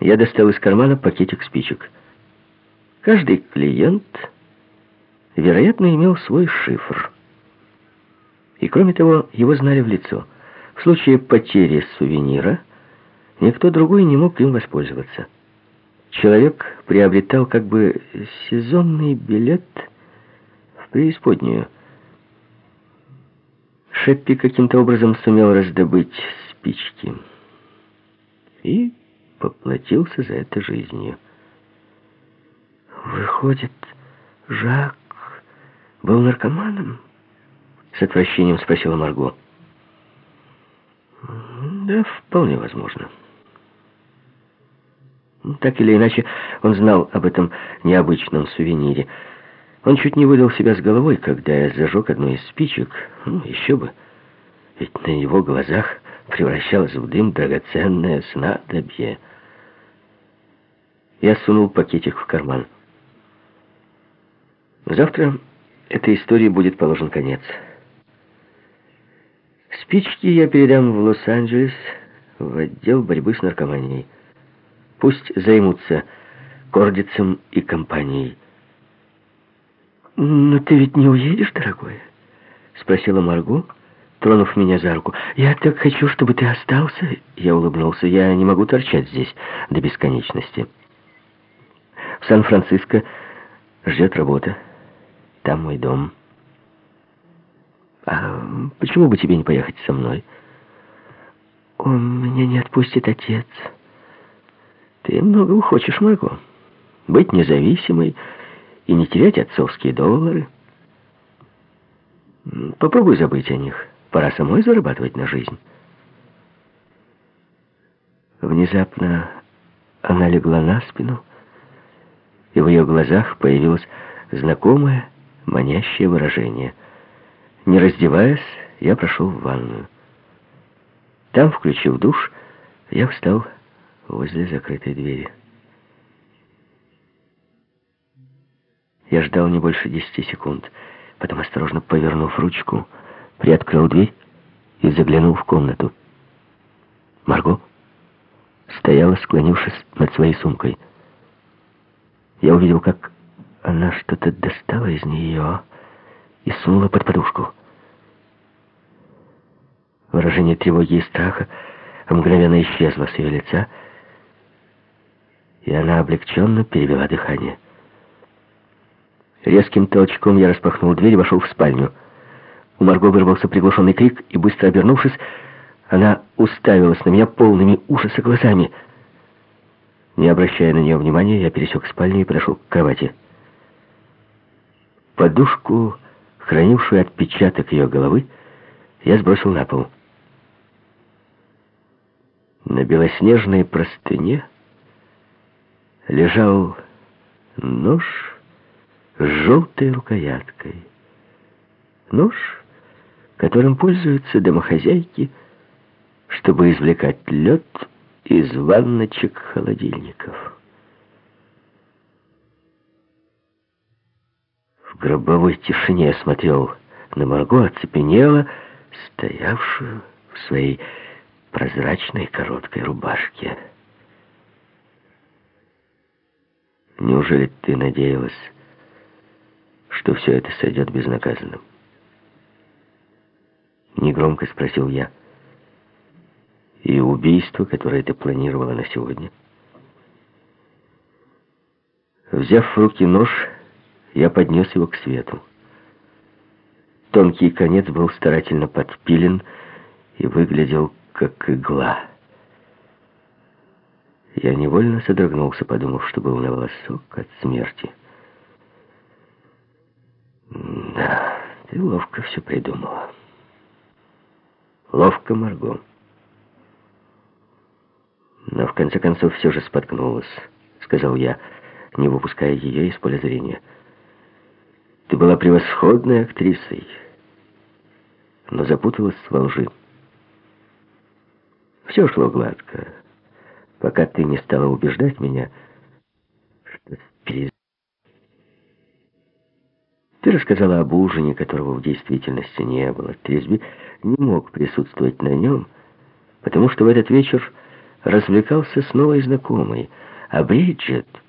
Я достал из кармана пакетик спичек. Каждый клиент, вероятно, имел свой шифр. И кроме того, его знали в лицо. В случае потери сувенира никто другой не мог им воспользоваться. Человек приобретал как бы сезонный билет в преисподнюю. Шеппи каким-то образом сумел раздобыть спички и поплатился за это жизнью. Выходит, Жак был наркоманом? С отвращением спросила Марго. Да, вполне возможно. Так или иначе, он знал об этом необычном сувенире. Он чуть не выдал себя с головой, когда я зажег одну из спичек. Еще бы. Ведь на его глазах превращалось в дым драгоценное снадобье. Я сунул пакетик в карман. Завтра этой истории будет положен конец. Спички я передам в Лос-Анджелес, в отдел борьбы с наркоманией. Пусть займутся Кордицем и компанией. «Но ты ведь не уедешь, дорогой?» — спросила Марго, тронув меня за руку. «Я так хочу, чтобы ты остался». Я улыбнулся. «Я не могу торчать здесь до бесконечности. В Сан-Франциско ждет работа. Там мой дом. А почему бы тебе не поехать со мной?» «Он меня не отпустит, отец». «Ты многого хочешь, Марго. Быть независимой и не терять отцовские доллары. Попробуй забыть о них. Пора самой зарабатывать на жизнь». Внезапно она легла на спину, и в ее глазах появилось знакомое, манящее выражение. Не раздеваясь, я прошел в ванную. Там, включив душ, я встал возле закрытой двери. Я ждал не больше 10 секунд. Потом, осторожно повернув ручку, приоткрыл дверь и заглянул в комнату. Марго стояла, склонившись над своей сумкой. Я увидел, как она что-то достала из нее и сунула под подушку. Выражение тревоги и страха мгновенно исчезло с ее лица, и она облегченно перевела дыхание. Резким толчком я распахнул дверь и вошел в спальню. У Марго вырвался приглушенный крик, и, быстро обернувшись, она уставилась на меня полными ужаса глазами. Не обращая на нее внимания, я пересек спальню и подошел к кровати. Подушку, хранившую отпечаток ее головы, я сбросил на пол. На белоснежной простыне лежал нож с желтой рукояткой. Нож, которым пользуются домохозяйки, чтобы извлекать лед из ванночек холодильников. В гробовой тишине я смотрел на Марго, оцепенела, стоявшую в своей прозрачной короткой рубашке. «Неужели ты надеялась, что все это сойдет безнаказанным?» Негромко спросил я. «И убийство, которое ты планировала на сегодня?» Взяв в руки нож, я поднес его к свету. Тонкий конец был старательно подпилен и выглядел как игла. Я невольно содрогнулся, подумав, что был на волосок от смерти. «Да, ты ловко все придумала. Ловко, Марго. Но в конце концов все же споткнулась», — сказал я, не выпуская ее из поля зрения. «Ты была превосходной актрисой, но запуталась во лжи. Все шло гладко, пока ты не стала убеждать меня, что Ты рассказала об ужине, которого в действительности не было. Трисби не мог присутствовать на нем, потому что в этот вечер развлекался с новой знакомой, а Бриджит